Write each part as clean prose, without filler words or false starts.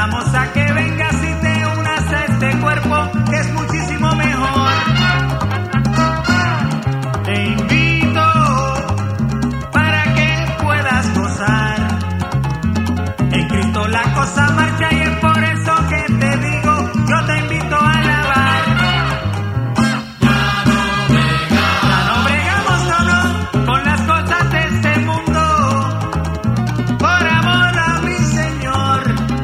invitamos a que vengas y te unas a este cuerpo que es muchísimo mejor. Te invito para que puedas gozar. En Cristo la cosa marcha y es por eso que te digo, yo te invito a alabar. Ya no bregamos, no, no, con las cosas de este mundo, por amor a mi Señor.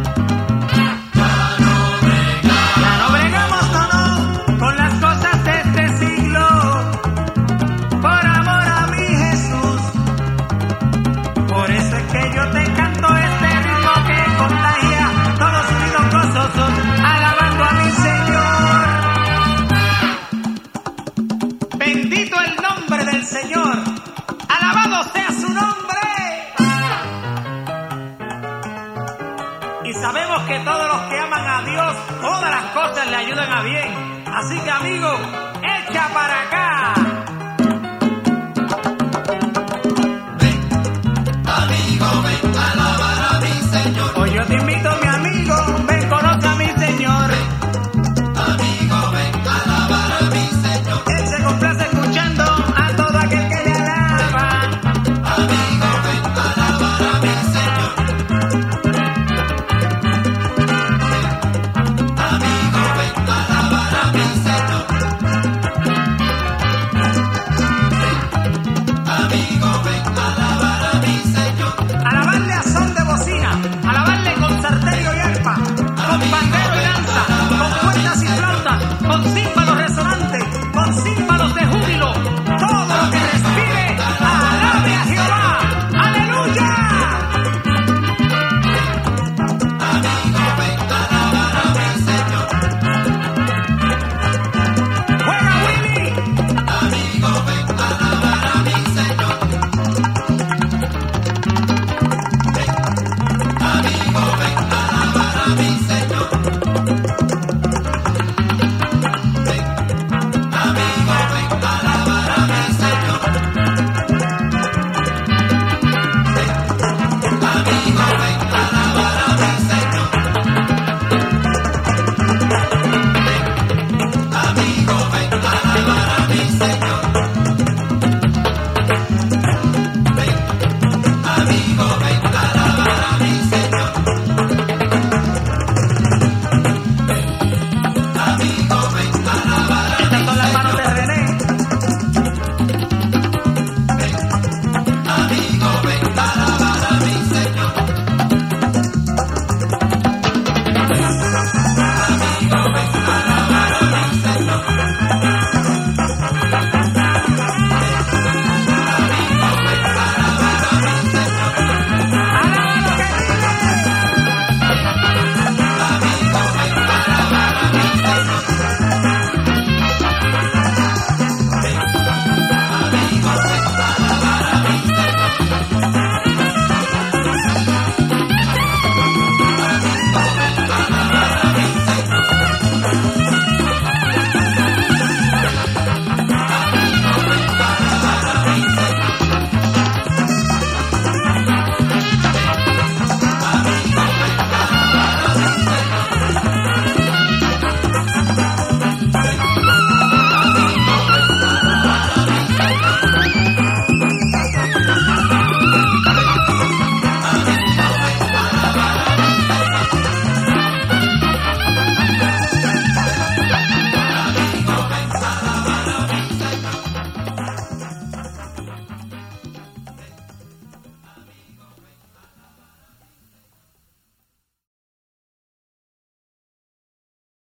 Ya no bregamos, no, no, con las cosas de este siglo, por amor a mi Jesús. Por eso es que yo te canto este ritmo que contagia, todos unidos gozosos, alabando a mi Señor. Bendito el nombre del Señor, alabado sea su nombre. Y sabemos que todos los que aman a Dios, todas las cosas le ayudan a bien. Así que amigo, echa para acá. Hoy yo te invito, mi amigo, ven, conoce a mi Señor. Él se complace escuchando a todo aquel que le alaba.